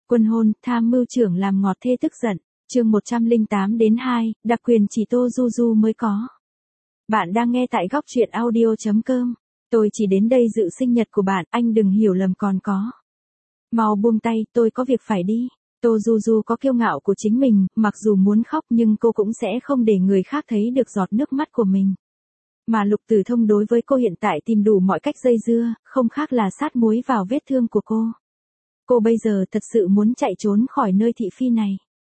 Quân hôn, tham mưu trưởng làm ngọt thê tức giận. Chương 108-2, đặc quyền chỉ Tô Du Du mới có. Bạn đang nghe tại góc truyện audio.com. Tôi chỉ đến đây dự sinh nhật của bạn, anh đừng hiểu lầm còn có. Mau buông tay, tôi có việc phải đi. Tô Du Du có kiêu ngạo của chính mình, mặc dù muốn khóc nhưng cô cũng sẽ không để người khác thấy được giọt nước mắt của mình. Mà Lục Tử Thông đối với cô hiện tại tìm đủ mọi cách dây dưa, không khác là sát muối vào vết thương của cô. Cô bây giờ thật sự muốn chạy trốn khỏi nơi thị phi này.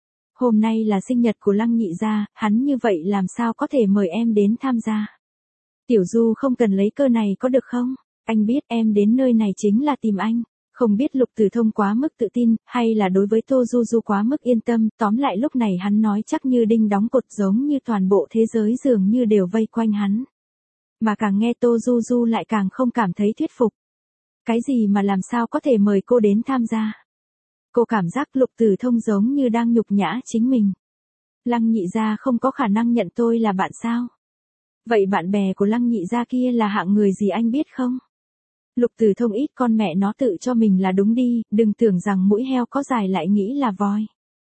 Hôm nay là sinh nhật của Lăng Nhị gia, hắn như vậy làm sao có thể mời em đến tham gia. Tiểu Du không cần lấy cơ này có được không? Anh biết em đến nơi này chính là tìm anh. Không biết Lục Tử Thông quá mức tự tin, hay là đối với Tô Du Du quá mức yên tâm, tóm lại lúc này hắn nói chắc như đinh đóng cột, giống như toàn bộ thế giới dường như đều vây quanh hắn. Mà càng nghe Tô Du Du lại càng không cảm thấy thuyết phục. Cái gì mà làm sao có thể mời cô đến tham gia? Cô cảm giác Lục Tử Thông giống như đang nhục nhã chính mình. Lăng Nhị gia không có khả năng nhận tôi là bạn sao? Vậy bạn bè của Lăng Nhị gia kia là hạng người gì anh biết không? Lục Tử Thông ít con mẹ nó tự cho mình là đúng đi, đừng tưởng rằng mũi heo có dài lại nghĩ là voi.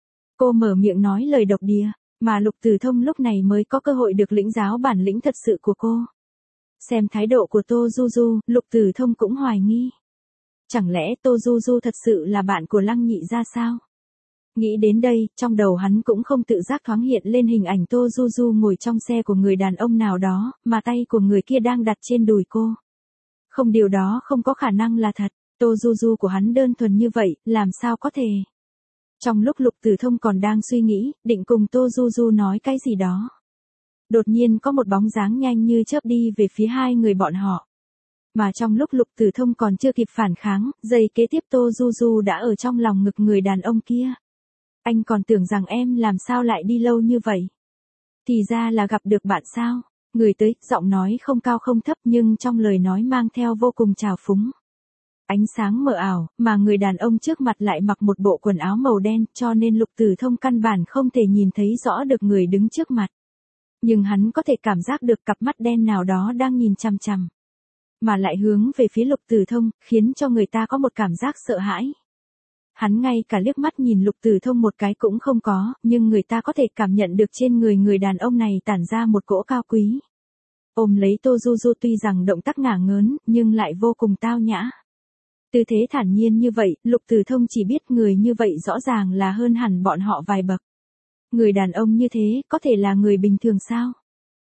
Cô mở miệng nói lời độc địa, mà Lục Tử Thông lúc này mới có cơ hội được lĩnh giáo bản lĩnh thật sự của cô. Xem thái độ của Tô Du Du, Lục Tử Thông cũng hoài nghi. Chẳng lẽ Tô Du Du thật sự là bạn của Lăng Nhị gia sao? Nghĩ đến đây, trong đầu hắn cũng không tự giác thoáng hiện lên hình ảnh Tô Du Du ngồi trong xe của người đàn ông nào đó, mà tay của người kia đang đặt trên đùi cô. Không, điều đó không có khả năng là thật, Tô Du Du của hắn đơn thuần như vậy, làm sao có thể? Trong lúc Lục Tử Thông còn đang suy nghĩ, định cùng Tô Du Du nói cái gì đó. Đột nhiên có một bóng dáng nhanh như chớp đi về phía hai người bọn họ. Mà trong lúc Lục Tử Thông còn chưa kịp phản kháng, giây kế tiếp Tô Du Du đã ở trong lòng ngực người đàn ông kia. Anh còn tưởng rằng em làm sao lại đi lâu như vậy? Thì ra là gặp được bạn sao? Người tới, giọng nói không cao không thấp nhưng trong lời nói mang theo vô cùng trào phúng. Ánh sáng mờ ảo, mà người đàn ông trước mặt lại mặc một bộ quần áo màu đen cho nên Lục Tử Thông căn bản không thể nhìn thấy rõ được người đứng trước mặt. Nhưng hắn có thể cảm giác được cặp mắt đen nào đó đang nhìn chằm chằm. Mà lại hướng về phía Lục Tử Thông, khiến cho người ta có một cảm giác sợ hãi. Hắn ngay cả liếc mắt nhìn Lục Tử Thông một cái cũng không có, nhưng người ta có thể cảm nhận được trên người đàn ông này tản ra một cỗ cao quý. Ôm lấy Tô Du Du tuy rằng động tác ngả ngớn, nhưng lại vô cùng tao nhã. Tư thế thản nhiên như vậy, Lục Tử Thông chỉ biết người như vậy rõ ràng là hơn hẳn bọn họ vài bậc. Người đàn ông như thế, có thể là người bình thường sao?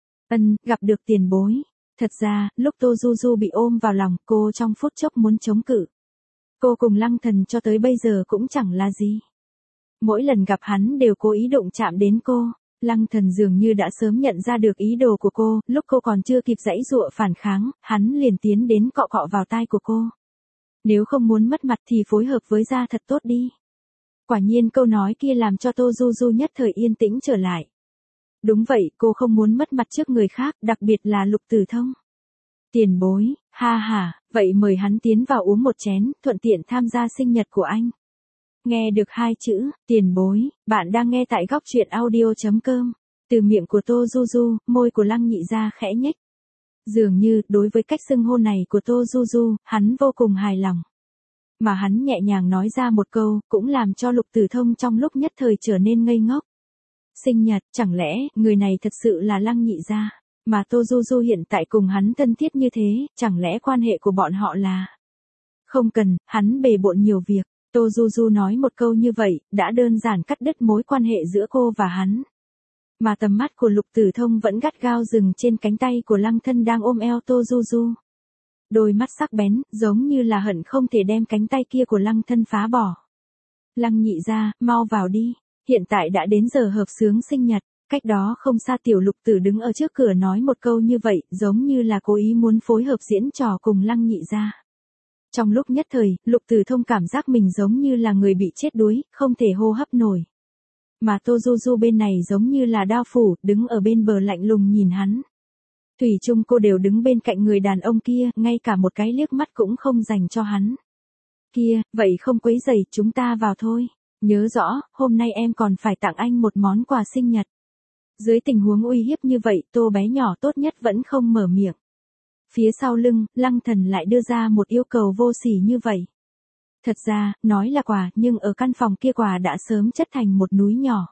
Gặp được tiền bối. Thật ra, lúc Tô Du Du bị ôm vào lòng, cô trong phút chốc muốn chống cự. Cô cùng Lăng Thần cho tới bây giờ cũng chẳng là gì. Mỗi lần gặp hắn đều cố ý đụng chạm đến cô. Lăng Thần dường như đã sớm nhận ra được ý đồ của cô, lúc cô còn chưa kịp giãy giụa phản kháng, hắn liền tiến đến cọ cọ vào tai của cô. Nếu không muốn mất mặt thì phối hợp với gia thật tốt đi. Quả nhiên câu nói kia làm cho Tô Du Du nhất thời yên tĩnh trở lại. Đúng vậy, cô không muốn mất mặt trước người khác, đặc biệt là Lục Tử Thông. Tiền bối, ha ha, vậy mời hắn tiến vào uống một chén, thuận tiện tham gia sinh nhật của anh. Nghe được hai chữ, tiền bối, bạn đang nghe tại góc truyện audio.com. Từ miệng của Tô Du Du, môi của Lăng Nhị gia khẽ nhếch. Dường như, đối với cách xưng hô này của Tô Du Du, hắn vô cùng hài lòng. Mà hắn nhẹ nhàng nói ra một câu, cũng làm cho Lục Tử Thông trong lúc nhất thời trở nên ngây ngốc. Sinh nhật, chẳng lẽ, người này thật sự là Lăng Nhị gia? Mà Tô Du Du hiện tại cùng hắn thân thiết như thế, chẳng lẽ quan hệ của bọn họ là... Không cần, hắn bề bộn nhiều việc. Tô Du Du nói một câu như vậy, đã đơn giản cắt đứt mối quan hệ giữa cô và hắn. Mà tầm mắt của Lục Tử Thông vẫn gắt gao dừng trên cánh tay của Lăng Thân đang ôm eo Tô Du Du. Đôi mắt sắc bén, giống như là hận không thể đem cánh tay kia của Lăng Thân phá bỏ. Lăng Nhị gia, mau vào đi. Hiện tại đã đến giờ hợp xướng sinh nhật. Cách đó không xa Tiểu Lục Tử đứng ở trước cửa nói một câu như vậy, giống như là cố ý muốn phối hợp diễn trò cùng Lăng Nhị gia. Trong lúc nhất thời, Lục Tử Thông cảm giác mình giống như là người bị chết đuối, không thể hô hấp nổi. Mà Tô Du Du bên này giống như là đao phủ, đứng ở bên bờ lạnh lùng nhìn hắn. Thủy chung cô đều đứng bên cạnh người đàn ông kia, ngay cả một cái liếc mắt cũng không dành cho hắn. Kia, vậy không quấy rầy, chúng ta vào thôi. Nhớ rõ, hôm nay em còn phải tặng anh một món quà sinh nhật. Dưới tình huống uy hiếp như vậy, Tô bé nhỏ tốt nhất vẫn không mở miệng. Phía sau lưng, Lăng Thần lại đưa ra một yêu cầu vô sỉ như vậy. Thật ra, nói là quà, nhưng ở căn phòng kia quà đã sớm chất thành một núi nhỏ.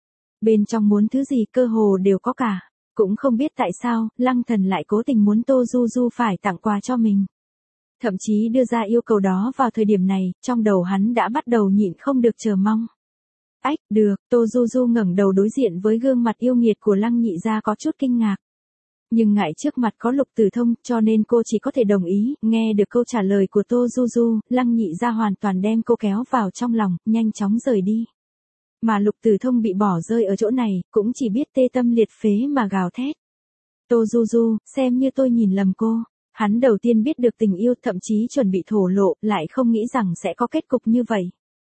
Bên trong muốn thứ gì cơ hồ đều có cả. Cũng không biết tại sao, Lăng Thần lại cố tình muốn Tô Du Du phải tặng quà cho mình. Thậm chí đưa ra yêu cầu đó vào thời điểm này, trong đầu hắn đã bắt đầu nhịn không được chờ mong. Ách, được, Tô Du Du ngẩng đầu đối diện với gương mặt yêu nghiệt của Lăng Nhị gia có chút kinh ngạc. Nhưng ngại trước mặt có Lục Tử Thông, cho nên cô chỉ có thể đồng ý. Nghe được câu trả lời của Tô Du Du, Lăng Nhị gia hoàn toàn đem cô kéo vào trong lòng, nhanh chóng rời đi. Mà Lục Tử Thông bị bỏ rơi ở chỗ này, cũng chỉ biết tê tâm liệt phế mà gào thét. Tô Du Du, xem như tôi nhìn lầm cô. Hắn đầu tiên biết được tình yêu, thậm chí chuẩn bị thổ lộ, lại không nghĩ rằng sẽ có kết cục như vậy.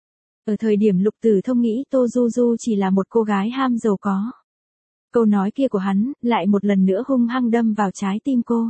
Ở thời điểm Lục Tử Thông nghĩ Tô Du Du chỉ là một cô gái ham giàu có. Câu nói kia của hắn, lại một lần nữa hung hăng đâm vào trái tim cô.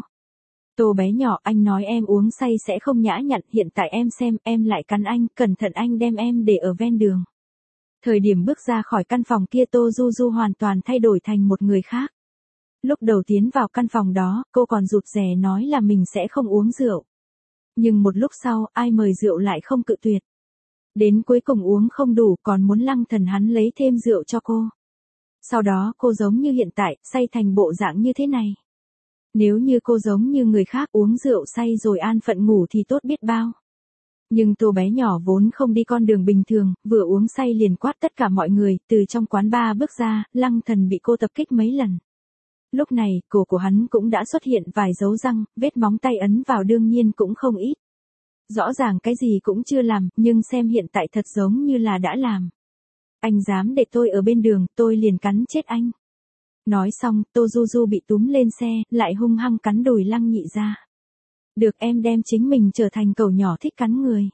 Tô bé nhỏ, anh nói em uống say sẽ không nhã nhặn, hiện tại em xem, em lại cắn anh, cẩn thận anh đem em để ở ven đường. Thời điểm bước ra khỏi căn phòng kia Tô Du Du hoàn toàn thay đổi thành một người khác. Lúc đầu tiến vào căn phòng đó, cô còn rụt rè nói là mình sẽ không uống rượu. Nhưng một lúc sau, ai mời rượu lại không cự tuyệt. Đến cuối cùng uống không đủ còn muốn Lăng Thần hắn lấy thêm rượu cho cô. Sau đó cô giống như hiện tại, say thành bộ dạng như thế này. Nếu như cô giống như người khác uống rượu say rồi an phận ngủ thì tốt biết bao. Nhưng Tô bé nhỏ vốn không đi con đường bình thường, vừa uống say liền quát tất cả mọi người, từ trong quán bar bước ra, Lăng Thần bị cô tập kích mấy lần. Lúc này, cổ của hắn cũng đã xuất hiện vài dấu răng, vết móng tay ấn vào đương nhiên cũng không ít. Rõ ràng cái gì cũng chưa làm, nhưng xem hiện tại thật giống như là đã làm. Anh dám để tôi ở bên đường, tôi liền cắn chết anh. Nói xong, Tô Du Du bị túm lên xe, lại hung hăng cắn đùi Lăng Nhị gia. Được, em đem chính mình trở thành cẩu nhỏ thích cắn người.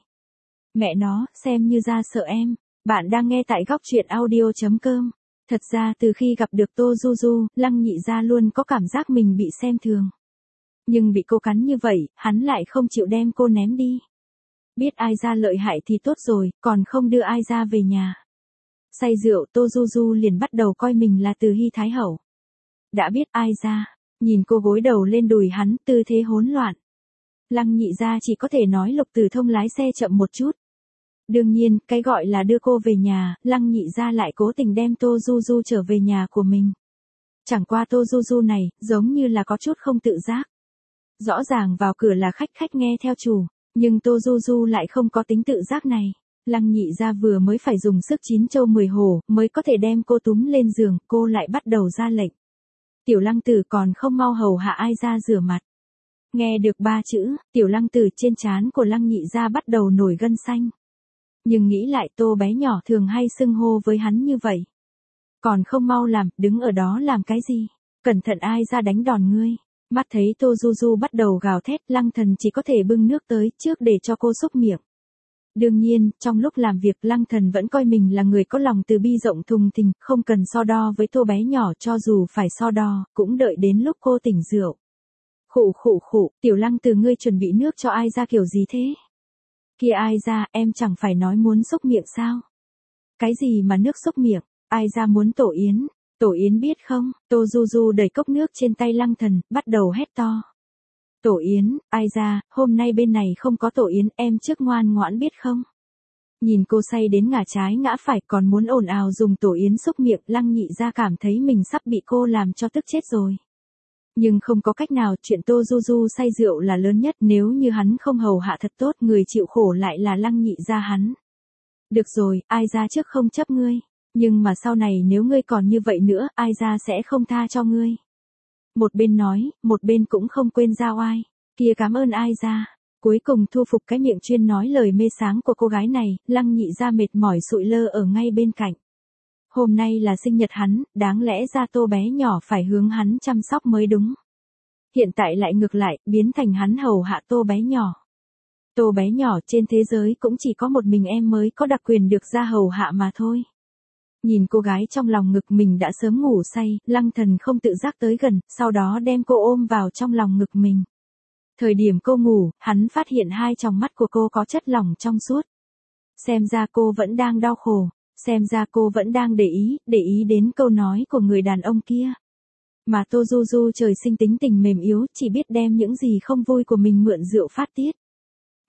Mẹ nó, xem như ra sợ em. Bạn đang nghe tại góc truyện audio.com. Thật ra từ khi gặp được Tô Du Du, Lăng Nhị gia luôn có cảm giác mình bị xem thường. Nhưng bị cô cắn như vậy, hắn lại không chịu đem cô ném đi. Biết ai ra lợi hại thì tốt rồi, còn không đưa ai ra về nhà. Say rượu Tô Du Du liền bắt đầu coi mình là Từ Hy Thái Hậu. Đã biết ai ra, nhìn cô gối đầu lên đùi hắn, tư thế hỗn loạn. Lăng Nhị gia chỉ có thể nói Lục Tử Thông lái xe chậm một chút. Đương nhiên, cái gọi là đưa cô về nhà, Lăng Nhị gia lại cố tình đem Tô Du Du trở về nhà của mình. Chẳng qua Tô Du Du này, giống như là có chút không tự giác. Rõ ràng vào cửa là khách nghe theo chủ, nhưng Tô Du Du lại không có tính tự giác này. Lăng Nhị gia vừa mới phải dùng sức 9 châu 10 hổ, mới có thể đem cô túm lên giường, cô lại bắt đầu ra lệnh. Tiểu Lăng Tử còn không mau hầu hạ ai ra rửa mặt. Nghe được 3 chữ, Tiểu Lăng Tử trên trán của Lăng Nhị gia bắt đầu nổi gân xanh. Nhưng nghĩ lại Tô bé nhỏ thường hay xưng hô với hắn như vậy. Còn không mau làm, đứng ở đó làm cái gì? Cẩn thận ai ra đánh đòn ngươi. Mắt thấy Tô Du Du bắt đầu gào thét, Lăng Thần chỉ có thể bưng nước tới trước để cho cô xúc miệng. Đương nhiên, trong lúc làm việc Lăng Thần vẫn coi mình là người có lòng từ bi rộng thùng thình, không cần so đo với Tô bé nhỏ, cho dù phải so đo, cũng đợi đến lúc cô tỉnh rượu. Khụ, Tiểu Lăng Tử ngươi chuẩn bị nước cho ai ra kiểu gì thế? Kia ai ra, em chẳng phải nói muốn xúc miệng sao? Cái gì mà nước xúc miệng, ai ra muốn tổ yến? Tổ yến biết không? Tô Du Du đẩy cốc nước trên tay Lăng Thần, bắt đầu hét to. Tổ yến, ai ra, hôm nay bên này không có tổ yến, em trước ngoan ngoãn biết không? Nhìn cô say đến ngả trái ngã phải còn muốn ồn ào dùng tổ yến xúc miệng, Lăng Nhị gia cảm thấy mình sắp bị cô làm cho tức chết rồi. Nhưng không có cách nào, chuyện Tô Du Du say rượu là lớn nhất, nếu như hắn không hầu hạ thật tốt, người chịu khổ lại là Lăng Nhị gia hắn. Được rồi, ai ra trước không chấp ngươi. Nhưng mà sau này nếu ngươi còn như vậy nữa, ai ra sẽ không tha cho ngươi. Một bên nói, một bên cũng không quên giao oai. Kia cảm ơn ai ra. Cuối cùng thu phục cái miệng chuyên nói lời mê sáng của cô gái này, Lăng Nhị gia mệt mỏi sụi lơ ở ngay bên cạnh. Hôm nay là sinh nhật hắn, đáng lẽ ra Tô bé nhỏ phải hướng hắn chăm sóc mới đúng. Hiện tại lại ngược lại, biến thành hắn hầu hạ Tô bé nhỏ. Tô bé nhỏ, trên thế giới cũng chỉ có một mình em mới có đặc quyền được ra hầu hạ mà thôi. Nhìn cô gái trong lòng ngực mình đã sớm ngủ say, Lăng Thần không tự giác tới gần, sau đó đem cô ôm vào trong lòng ngực mình. Thời điểm cô ngủ, hắn phát hiện hai tròng mắt của cô có chất lỏng trong suốt. Xem ra cô vẫn đang đau khổ, xem ra cô vẫn đang để ý đến câu nói của người đàn ông kia. Mà Tô Du Du trời sinh tính tình mềm yếu, chỉ biết đem những gì không vui của mình mượn rượu phát tiết.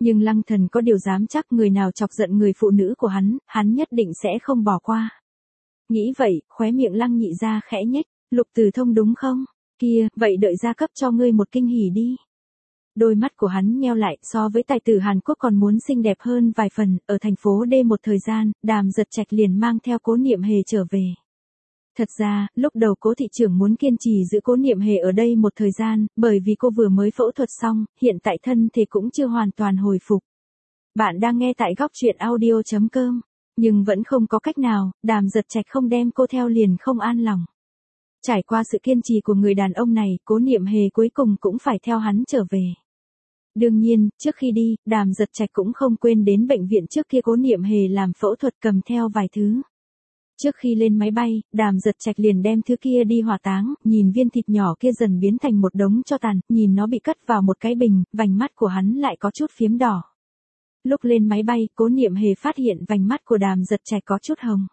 Nhưng Lăng Thần có điều dám chắc người nào chọc giận người phụ nữ của hắn nhất định sẽ không bỏ qua. Nghĩ vậy, khóe miệng Lăng Nhị ra khẽ nhếch, Lục Từ Thông đúng không? Kia, vậy đợi gia cấp cho ngươi một kinh hỉ đi. Đôi mắt của hắn nheo lại, so với tài tử Hàn Quốc còn muốn xinh đẹp hơn vài phần, ở thành phố D một thời gian, Đàm Giật Trạch liền mang theo Cố Niệm Hề trở về. Thật ra, lúc đầu Cố thị trưởng muốn kiên trì giữ Cố Niệm Hề ở đây một thời gian, bởi vì cô vừa mới phẫu thuật xong, hiện tại thân thể cũng chưa hoàn toàn hồi phục. Bạn đang nghe tại góc truyện audio.com, nhưng vẫn không có cách nào, Đàm Giật Trạch không đem cô theo liền không an lòng. Trải qua sự kiên trì của người đàn ông này, Cố Niệm Hề cuối cùng cũng phải theo hắn trở về. Đương nhiên, trước khi đi, Đàm Giật Trạch cũng không quên đến bệnh viện trước kia Cố Niệm Hề làm phẫu thuật cầm theo vài thứ. Trước khi lên máy bay, Đàm Giật Trạch liền đem thứ kia đi hỏa táng, nhìn viên thịt nhỏ kia dần biến thành một đống tro tàn, nhìn nó bị cất vào một cái bình, vành mắt của hắn lại có chút phiếm đỏ. Lúc lên máy bay, Cố Niệm Hề phát hiện vành mắt của Đàm Giật Trạch có chút hồng.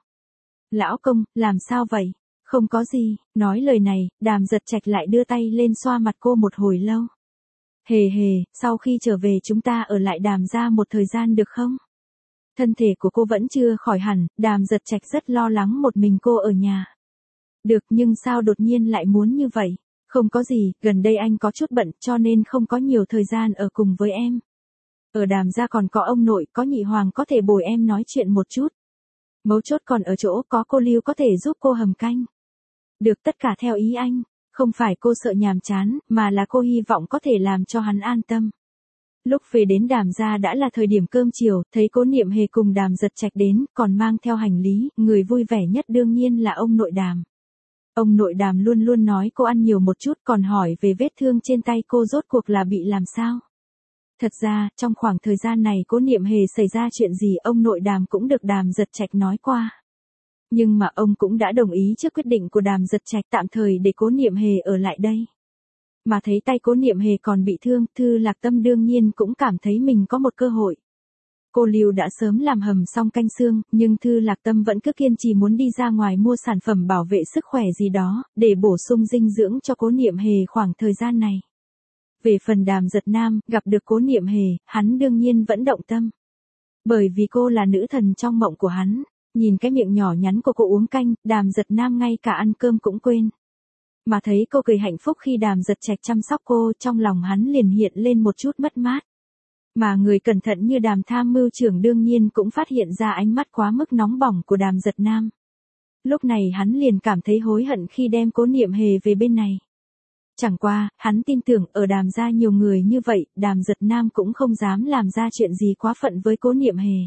Lão công, làm sao vậy? Không có gì, nói lời này, Đàm Giật Trạch lại đưa tay lên xoa mặt cô một hồi lâu. Hề hề, sau khi trở về chúng ta ở lại Đàm gia một thời gian được không? Thân thể của cô vẫn chưa khỏi hẳn, Đàm Giật Trạch rất lo lắng một mình cô ở nhà. Được, nhưng sao đột nhiên lại muốn như vậy? Không có gì, gần đây anh có chút bận cho nên không có nhiều thời gian ở cùng với em. Ở Đàm gia còn có ông nội, có nhị hoàng có thể bồi em nói chuyện một chút. Mấu chốt còn ở chỗ có cô Lưu có thể giúp cô hầm canh. Được, tất cả theo ý anh, không phải cô sợ nhàm chán, mà là cô hy vọng có thể làm cho hắn an tâm. Lúc về đến Đàm gia đã là thời điểm cơm chiều, thấy Cố Niệm Hề cùng Đàm Giật Trạch đến, còn mang theo hành lý, người vui vẻ nhất đương nhiên là ông nội Đàm. Ông nội Đàm luôn luôn nói cô ăn nhiều một chút, còn hỏi về vết thương trên tay cô rốt cuộc là bị làm sao. Thật ra, trong khoảng thời gian này Cố Niệm Hề xảy ra chuyện gì ông nội Đàm cũng được Đàm Giật Trạch nói qua. Nhưng mà ông cũng đã đồng ý trước quyết định của Đàm Giật Trạch tạm thời để Cố Niệm Hề ở lại đây. Mà thấy tay Cố Niệm Hề còn bị thương, Thư Lạc Tâm đương nhiên cũng cảm thấy mình có một cơ hội. Cô Lưu đã sớm làm hầm xong canh xương, nhưng Thư Lạc Tâm vẫn cứ kiên trì muốn đi ra ngoài mua sản phẩm bảo vệ sức khỏe gì đó, để bổ sung dinh dưỡng cho Cố Niệm Hề khoảng thời gian này. Về phần Đàm Giật Nam, gặp được Cố Niệm Hề, hắn đương nhiên vẫn động tâm. Bởi vì cô là nữ thần trong mộng của hắn, nhìn cái miệng nhỏ nhắn của cô uống canh, Đàm Giật Nam ngay cả ăn cơm cũng quên. Mà thấy cô cười hạnh phúc khi Đàm Giật Trạch chăm sóc cô, trong lòng hắn liền hiện lên một chút mất mát. Mà người cẩn thận như Đàm tham mưu trưởng đương nhiên cũng phát hiện ra ánh mắt quá mức nóng bỏng của Đàm Giật Nam. Lúc này hắn liền cảm thấy hối hận khi đem Cố Niệm Hề về bên này. Chẳng qua, hắn tin tưởng ở Đàm gia nhiều người như vậy, Đàm Giật Nam cũng không dám làm ra chuyện gì quá phận với Cố Niệm Hề.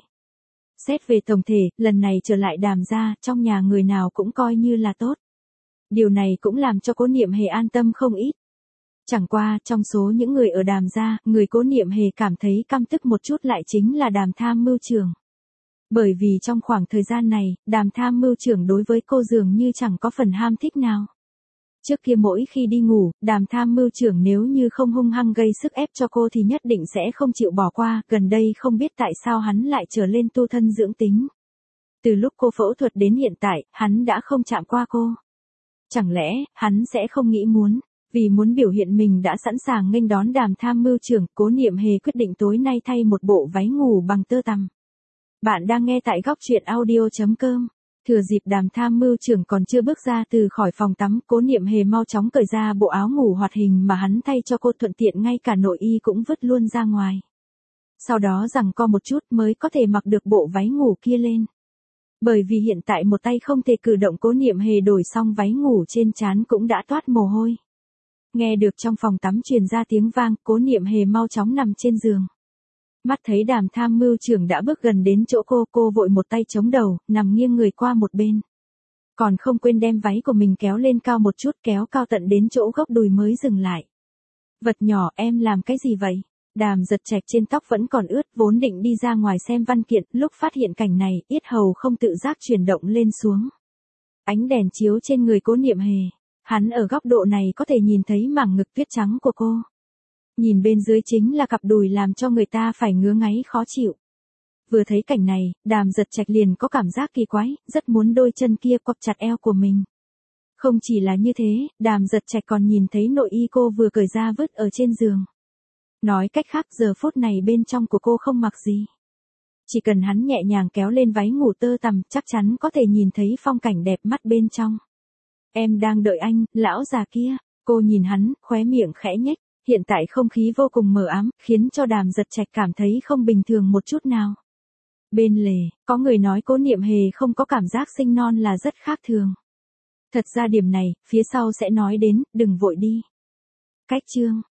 Xét về tổng thể, lần này trở lại Đàm gia, trong nhà người nào cũng coi như là tốt. Điều này cũng làm cho Cố Niệm Hề an tâm không ít. Chẳng qua, trong số những người ở Đàm gia, người Cố Niệm Hề cảm thấy căm tức một chút lại chính là Đàm tham mưu trưởng. Bởi vì trong khoảng thời gian này, Đàm tham mưu trưởng đối với cô dường như chẳng có phần ham thích nào. Trước kia mỗi khi đi ngủ, Đàm tham mưu trưởng nếu như không hung hăng gây sức ép cho cô thì nhất định sẽ không chịu bỏ qua, gần đây không biết tại sao hắn lại trở lên tu thân dưỡng tính. Từ lúc cô phẫu thuật đến hiện tại, hắn đã không chạm qua cô. Chẳng lẽ, hắn sẽ không nghĩ muốn, vì muốn biểu hiện mình đã sẵn sàng nghênh đón Đàm tham mưu trưởng, Cố Niệm Hề quyết định tối nay thay một bộ váy ngủ bằng tơ tằm. Bạn đang nghe tại góc truyện audio.com. Thừa dịp Đàm tham mưu trưởng còn chưa bước ra từ khỏi phòng tắm, Cố Niệm Hề mau chóng cởi ra bộ áo ngủ hoạt hình mà hắn thay cho cô, thuận tiện ngay cả nội y cũng vứt luôn ra ngoài. Sau đó giằng co một chút mới có thể mặc được bộ váy ngủ kia lên. Bởi vì hiện tại một tay không thể cử động, Cố Niệm Hề đổi xong váy ngủ trên trán cũng đã toát mồ hôi. Nghe được trong phòng tắm truyền ra tiếng vang, Cố Niệm Hề mau chóng nằm trên giường. Mắt thấy Đàm tham mưu trưởng đã bước gần đến chỗ cô vội một tay chống đầu, nằm nghiêng người qua một bên. Còn không quên đem váy của mình kéo lên cao một chút, kéo cao tận đến chỗ gốc đùi mới dừng lại. Vật nhỏ, em làm cái gì vậy? Đàm Giật Trạch trên tóc vẫn còn ướt, vốn định đi ra ngoài xem văn kiện, lúc phát hiện cảnh này, yết hầu không tự giác chuyển động lên xuống. Ánh đèn chiếu trên người Cố Niệm Hề, hắn ở góc độ này có thể nhìn thấy mảng ngực tuyết trắng của cô. Nhìn bên dưới chính là cặp đùi làm cho người ta phải ngứa ngáy khó chịu. Vừa thấy cảnh này, Đàm Giật Trạch liền có cảm giác kỳ quái, rất muốn đôi chân kia quặp chặt eo của mình. Không chỉ là như thế, Đàm Giật Trạch còn nhìn thấy nội y cô vừa cởi ra vứt ở trên giường. Nói cách khác giờ phút này bên trong của cô không mặc gì. Chỉ cần hắn nhẹ nhàng kéo lên váy ngủ tơ tằm chắc chắn có thể nhìn thấy phong cảnh đẹp mắt bên trong. Em đang đợi anh, lão già kia. Cô nhìn hắn, khóe miệng khẽ nhếch. Hiện tại không khí vô cùng mờ ám, khiến cho Đàm Giật Trạch cảm thấy không bình thường một chút nào. Bên lề, có người nói Cố Niệm Hề không có cảm giác sinh non là rất khác thường. Thật ra điểm này, phía sau sẽ nói đến, đừng vội đi. Cách chương